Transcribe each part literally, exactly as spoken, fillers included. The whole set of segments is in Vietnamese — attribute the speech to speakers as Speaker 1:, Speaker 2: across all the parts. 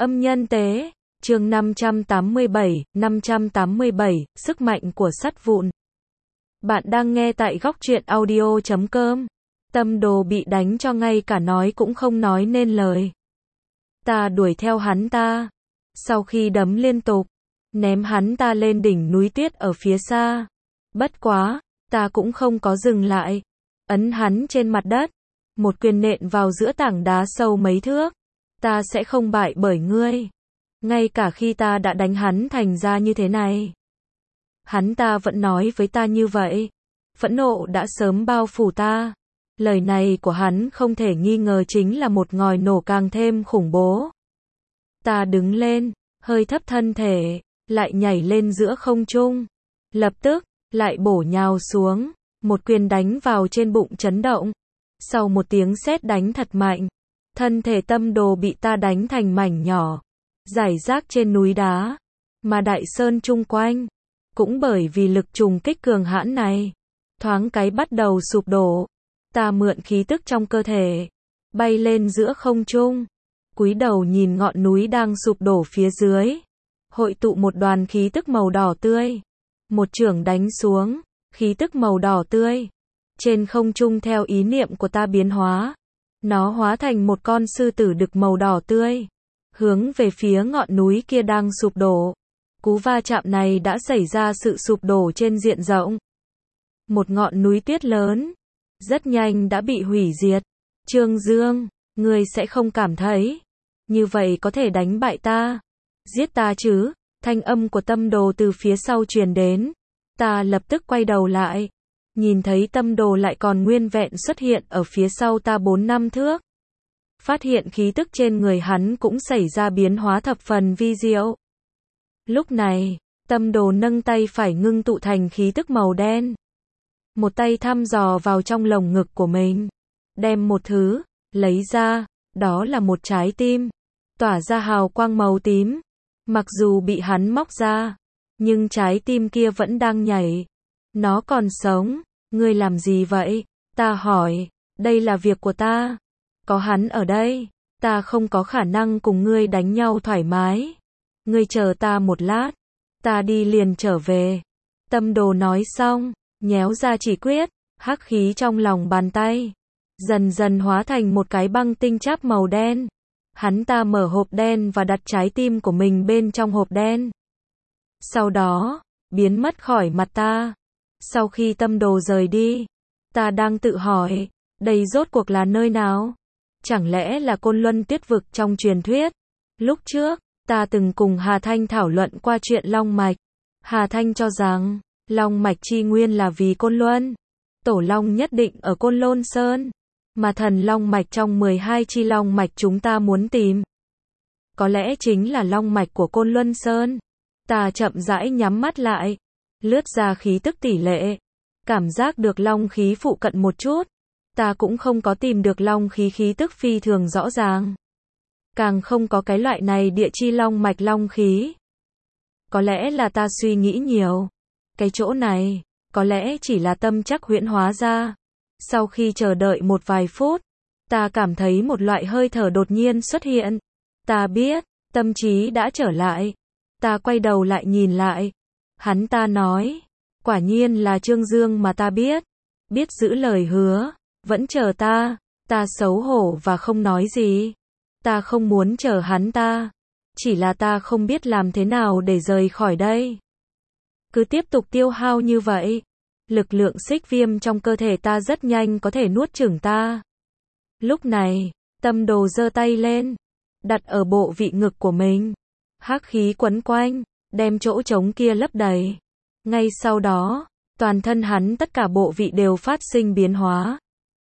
Speaker 1: Âm nhân tế, chương năm trăm tám mươi bảy, năm trăm tám mươi bảy, sức mạnh của sắt vụn. Bạn đang nghe tại góc truyện audio chấm com. Tâm Đồ bị đánh cho ngay cả nói cũng không nói nên lời. Ta đuổi theo hắn ta. Sau khi đấm liên tục, ném hắn ta lên đỉnh núi tuyết ở phía xa. Bất quá, ta cũng không có dừng lại. Ấn hắn trên mặt đất. Một quyền nện vào giữa tảng đá sâu mấy thước. Ta sẽ không bại bởi ngươi. Ngay cả khi ta đã đánh hắn thành ra như thế này. Hắn ta vẫn nói với ta như vậy. Phẫn nộ đã sớm bao phủ ta. Lời này của hắn không thể nghi ngờ chính là một ngòi nổ càng thêm khủng bố. Ta đứng lên, hơi thấp thân thể, lại nhảy lên giữa không trung. Lập tức, lại bổ nhào xuống, một quyền đánh vào trên bụng chấn động. Sau một tiếng sét đánh thật mạnh, thân thể Tâm Đồ bị ta đánh thành mảnh nhỏ, rải rác trên núi đá, mà đại sơn chung quanh, cũng bởi vì lực trùng kích cường hãn này, thoáng cái bắt đầu sụp đổ. Ta mượn khí tức trong cơ thể, bay lên giữa không trung, cúi đầu nhìn ngọn núi đang sụp đổ phía dưới, hội tụ một đoàn khí tức màu đỏ tươi, một chưởng đánh xuống, khí tức màu đỏ tươi trên không trung theo ý niệm của ta biến hóa, nó hóa thành một con sư tử đực màu đỏ tươi, hướng về phía ngọn núi kia đang sụp đổ. Cú va chạm này đã xảy ra sự sụp đổ trên diện rộng. Một ngọn núi tuyết lớn, rất nhanh đã bị hủy diệt. Trương Dương, ngươi sẽ không cảm thấy như vậy có thể đánh bại ta, giết ta chứ? Thanh âm của Tâm Đồ từ phía sau truyền đến. Ta lập tức quay đầu lại, nhìn thấy Tâm Đồ lại còn nguyên vẹn xuất hiện ở phía sau ta bốn năm thước. Phát hiện khí tức trên người hắn cũng xảy ra biến hóa thập phần vi diệu. Lúc này, Tâm Đồ nâng tay phải ngưng tụ thành khí tức màu đen. Một tay thăm dò vào trong lồng ngực của mình, đem một thứ lấy ra, đó là một trái tim, tỏa ra hào quang màu tím. Mặc dù bị hắn móc ra, nhưng trái tim kia vẫn đang nhảy. Nó còn sống. Ngươi làm gì vậy? Ta hỏi. Đây là việc của ta. Có hắn ở đây, ta không có khả năng cùng ngươi đánh nhau thoải mái. Ngươi chờ ta một lát, ta đi liền trở về. Tâm Đồ nói xong, nhéo ra chỉ quyết, hắc khí trong lòng bàn tay dần dần hóa thành một cái băng tinh cháp màu đen. Hắn ta mở hộp đen và đặt trái tim của mình bên trong hộp đen. Sau đó, biến mất khỏi mặt ta. Sau khi Tâm Đồ rời đi, ta đang tự hỏi, đây rốt cuộc là nơi nào? Chẳng lẽ là Côn Luân Tuyết Vực trong truyền thuyết? Lúc trước, ta từng cùng Hà Thanh thảo luận qua chuyện Long Mạch. Hà Thanh cho rằng, Long Mạch chi nguyên là vì Côn Luân. Tổ Long nhất định ở Côn Lôn Sơn. Mà thần Long Mạch trong mười hai chi Long Mạch chúng ta muốn tìm, có lẽ chính là Long Mạch của Côn Luân Sơn. Ta chậm rãi nhắm mắt lại, lướt ra khí tức tỷ lệ, cảm giác được long khí phụ cận một chút. Ta cũng không có tìm được long khí khí tức phi thường rõ ràng. Càng không có cái loại này địa chi long mạch long khí. Có lẽ là ta suy nghĩ nhiều. Cái chỗ này, có lẽ chỉ là tâm chắc huyễn hóa ra. Sau khi chờ đợi một vài phút, ta cảm thấy một loại hơi thở đột nhiên xuất hiện. Ta biết, tâm trí đã trở lại. Ta quay đầu lại nhìn lại. Hắn ta nói, quả nhiên là Trương Dương mà ta biết. Biết giữ lời hứa, vẫn chờ ta. Ta xấu hổ và không nói gì. Ta không muốn chờ hắn ta. Chỉ là ta không biết làm thế nào để rời khỏi đây. Cứ tiếp tục tiêu hao như vậy, lực lượng xích viêm trong cơ thể ta rất nhanh có thể nuốt chửng ta. Lúc này, Tâm Đồ giơ tay lên, đặt ở bộ vị ngực của mình. Hắc khí quấn quanh, đem chỗ trống kia lấp đầy. Ngay sau đó, toàn thân hắn tất cả bộ vị đều phát sinh biến hóa.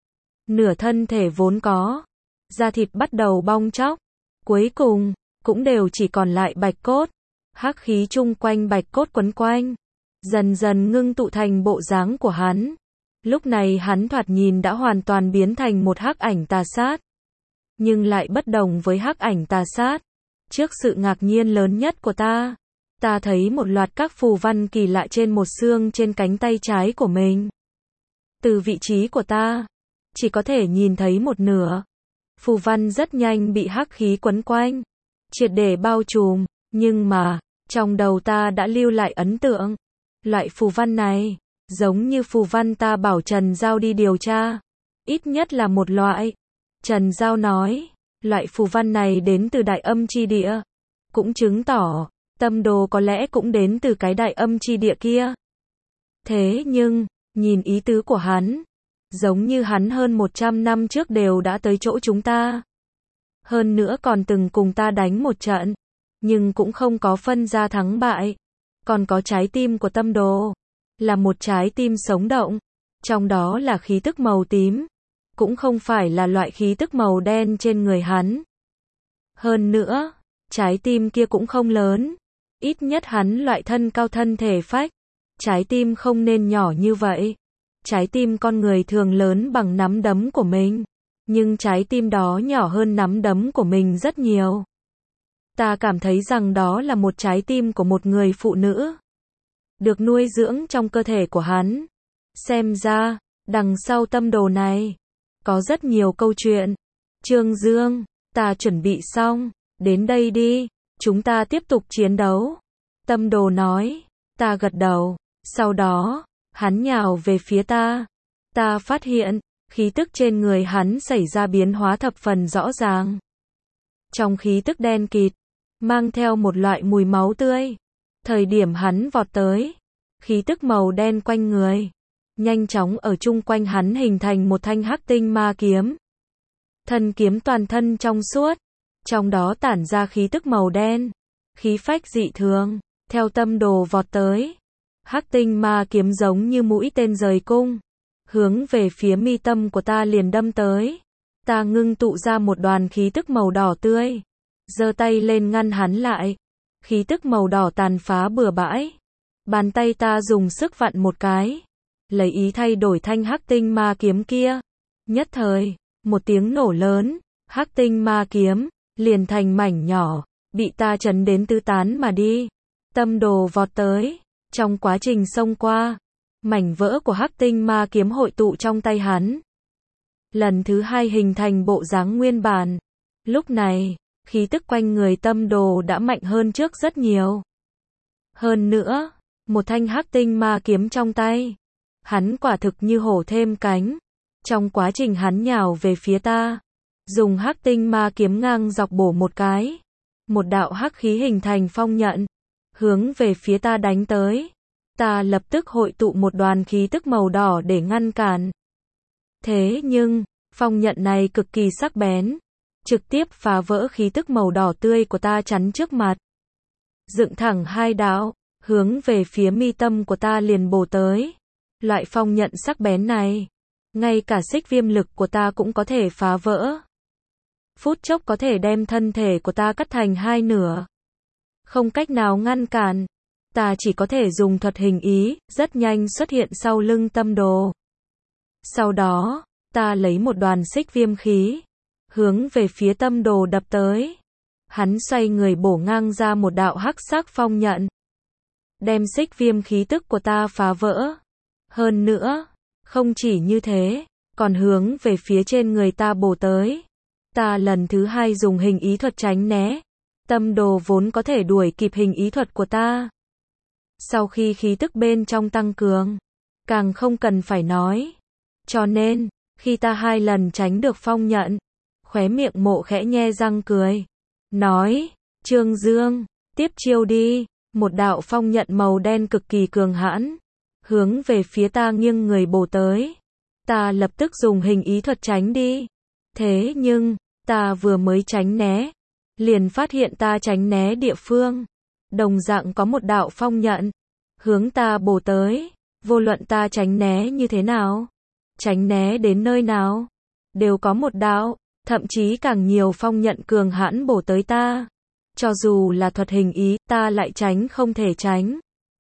Speaker 1: Nửa thân thể vốn có, da thịt bắt đầu bong tróc. Cuối cùng, cũng đều chỉ còn lại bạch cốt. Hắc khí chung quanh bạch cốt quấn quanh, dần dần ngưng tụ thành bộ dáng của hắn. Lúc này hắn thoạt nhìn đã hoàn toàn biến thành một hắc ảnh tà sát. Nhưng lại bất đồng với hắc ảnh tà sát. Trước sự ngạc nhiên lớn nhất của ta, ta thấy một loạt các phù văn kỳ lạ trên một xương trên cánh tay trái của mình. Từ vị trí của ta, chỉ có thể nhìn thấy một nửa. Phù văn rất nhanh bị hắc khí quấn quanh. triệt để bao trùm, nhưng mà, trong đầu ta đã lưu lại ấn tượng. Loại phù văn này, giống như phù văn ta bảo Trần Giao đi điều tra. Ít nhất là một loại. Trần Giao nói, loại phù văn này đến từ đại âm chi địa. Cũng chứng tỏ, tâm đồ có lẽ cũng đến từ cái đại âm chi địa kia. Thế nhưng, nhìn ý tứ của hắn, giống như hắn hơn một trăm năm trước đều đã tới chỗ chúng ta. Hơn nữa còn từng cùng ta đánh một trận, nhưng cũng không có phân ra thắng bại. Còn có trái tim của tâm đồ, là một trái tim sống động, trong đó là khí tức màu tím, cũng không phải là loại khí tức màu đen trên người hắn. Hơn nữa, trái tim kia cũng không lớn, ít nhất hắn loại thân cao thân thể phách, trái tim không nên nhỏ như vậy. Trái tim con người thường lớn bằng nắm đấm của mình, nhưng trái tim đó nhỏ hơn nắm đấm của mình rất nhiều. Ta cảm thấy rằng đó là một trái tim của một người phụ nữ, được nuôi dưỡng trong cơ thể của hắn. Xem ra, đằng sau tâm đồ này, có rất nhiều câu chuyện. Trương Dương, ta chuẩn bị xong, đến đây đi, chúng ta tiếp tục chiến đấu. Tâm đồ nói, ta gật đầu, sau đó, hắn nhào về phía ta. Ta phát hiện, khí tức trên người hắn xảy ra biến hóa thập phần rõ ràng. Trong khí tức đen kịt, mang theo một loại mùi máu tươi. Thời điểm hắn vọt tới, khí tức màu đen quanh người, nhanh chóng ở chung quanh hắn hình thành một thanh hắc tinh ma kiếm. Thân kiếm toàn thân trong suốt, trong đó tản ra khí tức màu đen, khí phách dị thường, theo tâm đồ vọt tới. Hắc tinh ma kiếm giống như mũi tên rời cung, hướng về phía mi tâm của ta liền đâm tới. Ta ngưng tụ ra một đoàn khí tức màu đỏ tươi, giơ tay lên ngăn hắn lại. Khí tức màu đỏ tàn phá bừa bãi. Bàn tay ta dùng sức vặn một cái, lấy ý thay đổi thanh hắc tinh ma kiếm kia. Nhất thời, một tiếng nổ lớn, hắc tinh ma kiếm liền thành mảnh nhỏ, bị ta chấn đến tứ tán mà đi. Tâm đồ vọt tới, trong quá trình xông qua, mảnh vỡ của hắc tinh ma kiếm hội tụ trong tay hắn. Lần thứ hai hình thành bộ dáng nguyên bản. Lúc này, khí tức quanh người tâm đồ đã mạnh hơn trước rất nhiều. Hơn nữa, một thanh hắc tinh ma kiếm trong tay. Hắn quả thực như hổ thêm cánh. Trong quá trình hắn nhào về phía ta, dùng hắc tinh ma kiếm ngang dọc bổ một cái. Một đạo hắc khí hình thành phong nhận, hướng về phía ta đánh tới. Ta lập tức hội tụ một đoàn khí tức màu đỏ để ngăn cản. Thế nhưng, phong nhận này cực kỳ sắc bén, trực tiếp phá vỡ khí tức màu đỏ tươi của ta chắn trước mặt. Dựng thẳng hai đạo, hướng về phía mi tâm của ta liền bổ tới. Loại phong nhận sắc bén này, ngay cả xích viêm lực của ta cũng có thể phá vỡ. Phút chốc có thể đem thân thể của ta cắt thành hai nửa. Không cách nào ngăn cản. Ta chỉ có thể dùng thuật hình ý, rất nhanh xuất hiện sau lưng tâm đồ. Sau đó, ta lấy một đoàn xích viêm khí, hướng về phía tâm đồ đập tới. Hắn xoay người bổ ngang ra một đạo hắc sắc phong nhận, đem xích viêm khí tức của ta phá vỡ. Hơn nữa, không chỉ như thế, còn hướng về phía trên người ta bổ tới. Ta lần thứ hai dùng hình ý thuật tránh né. Tâm đồ vốn có thể đuổi kịp hình ý thuật của ta. Sau khi khí tức bên trong tăng cường, càng không cần phải nói. Cho nên, khi ta hai lần tránh được phong nhận, khóe miệng Mộ khẽ nhe răng cười. Nói, Trương Dương, tiếp chiêu đi. Một đạo phong nhận màu đen cực kỳ cường hãn, hướng về phía ta nghiêng người bổ tới. Ta lập tức dùng hình ý thuật tránh đi. Thế nhưng, ta vừa mới tránh né, liền phát hiện ta tránh né địa phương, đồng dạng có một đạo phong nhận, hướng ta bổ tới. Vô luận ta tránh né như thế nào, tránh né đến nơi nào, đều có một đạo, thậm chí càng nhiều phong nhận cường hãn bổ tới ta. Cho dù là thuật hình ý, ta lại tránh không thể tránh.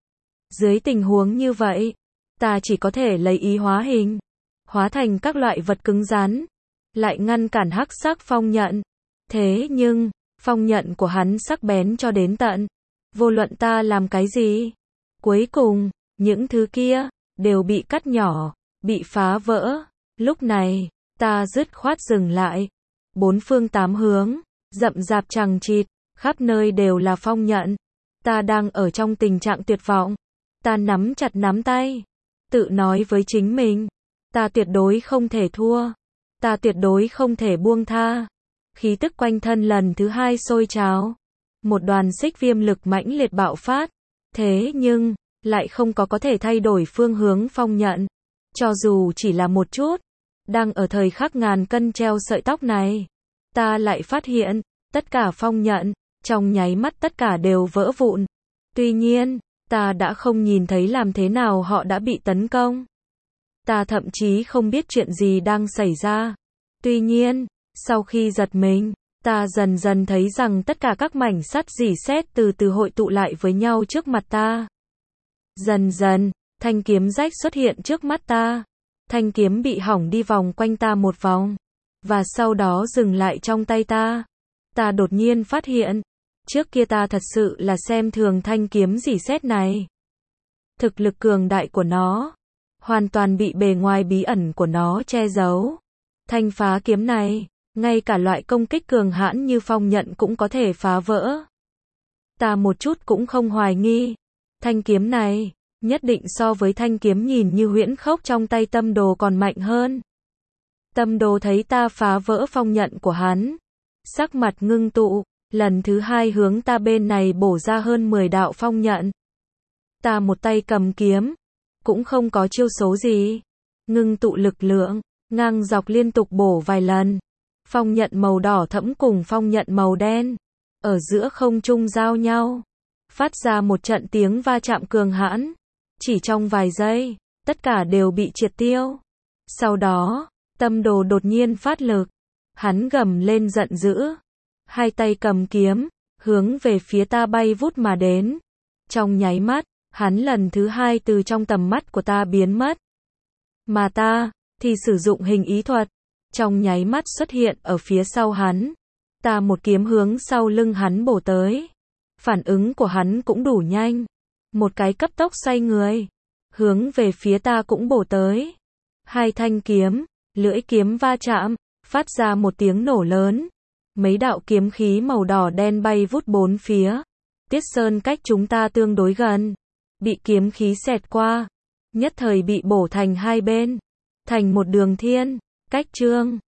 Speaker 1: Dưới tình huống như vậy, ta chỉ có thể lấy ý hóa hình, hóa thành các loại vật cứng rắn, lại ngăn cản hắc sắc phong nhận. Thế nhưng, phong nhận của hắn sắc bén cho đến tận, vô luận ta làm cái gì, cuối cùng, những thứ kia, đều bị cắt nhỏ, bị phá vỡ. Lúc này, ta dứt khoát dừng lại. Bốn phương tám hướng, rậm rạp chằng chịt, khắp nơi đều là phong nhận. Ta đang ở trong tình trạng tuyệt vọng. Ta nắm chặt nắm tay, tự nói với chính mình, ta tuyệt đối không thể thua, ta tuyệt đối không thể buông tha. Khí tức quanh thân lần thứ hai sôi trào, một đoàn xích viêm lực mãnh liệt bạo phát, thế nhưng lại không có có thể thay đổi phương hướng phong nhận, cho dù chỉ là một chút. Đang ở thời khắc ngàn cân treo sợi tóc này, ta lại phát hiện, tất cả phong nhận, trong nháy mắt tất cả đều vỡ vụn. Tuy nhiên, ta đã không nhìn thấy làm thế nào họ đã bị tấn công. Ta thậm chí không biết chuyện gì đang xảy ra. Tuy nhiên, sau khi giật mình, ta dần dần thấy rằng tất cả các mảnh sắt rỉ sét từ từ hội tụ lại với nhau trước mặt ta. Dần dần, thanh kiếm rách xuất hiện trước mắt ta. Thanh kiếm bị hỏng đi vòng quanh ta một vòng, và sau đó dừng lại trong tay ta. Ta đột nhiên phát hiện, trước kia ta thật sự là xem thường thanh kiếm rỉ sét này. Thực lực cường đại của nó, hoàn toàn bị bề ngoài bí ẩn của nó che giấu. Thanh phá kiếm này, ngay cả loại công kích cường hãn như phong nhận cũng có thể phá vỡ. Ta một chút cũng không hoài nghi, thanh kiếm này, nhất định so với thanh kiếm nhìn như huyễn khốc trong tay Tâm Đồ còn mạnh hơn. Tâm Đồ thấy ta phá vỡ phong nhận của hắn, sắc mặt ngưng tụ, lần thứ hai hướng ta bên này bổ ra hơn mười đạo phong nhận. Ta một tay cầm kiếm, cũng không có chiêu số gì, ngưng tụ lực lượng, ngang dọc liên tục bổ vài lần. Phong nhận màu đỏ thẫm cùng phong nhận màu đen, ở giữa không trung giao nhau, phát ra một trận tiếng va chạm cường hãn. Chỉ trong vài giây, tất cả đều bị triệt tiêu. Sau đó, Tâm Đồ đột nhiên phát lực. Hắn gầm lên giận dữ. Hai tay cầm kiếm, hướng về phía ta bay vút mà đến. Trong nháy mắt, hắn lần thứ hai từ trong tầm mắt của ta biến mất. Mà ta, thì sử dụng hình ý thuật. Trong nháy mắt xuất hiện ở phía sau hắn. Ta một kiếm hướng sau lưng hắn bổ tới. Phản ứng của hắn cũng đủ nhanh. Một cái cấp tốc xoay người, hướng về phía ta cũng bổ tới. Hai thanh kiếm, lưỡi kiếm va chạm, phát ra một tiếng nổ lớn. Mấy đạo kiếm khí màu đỏ đen bay vút bốn phía. Tiết Sơn cách chúng ta tương đối gần, bị kiếm khí xẹt qua, nhất thời bị bổ thành hai bên, thành một đường thiên, cách chương.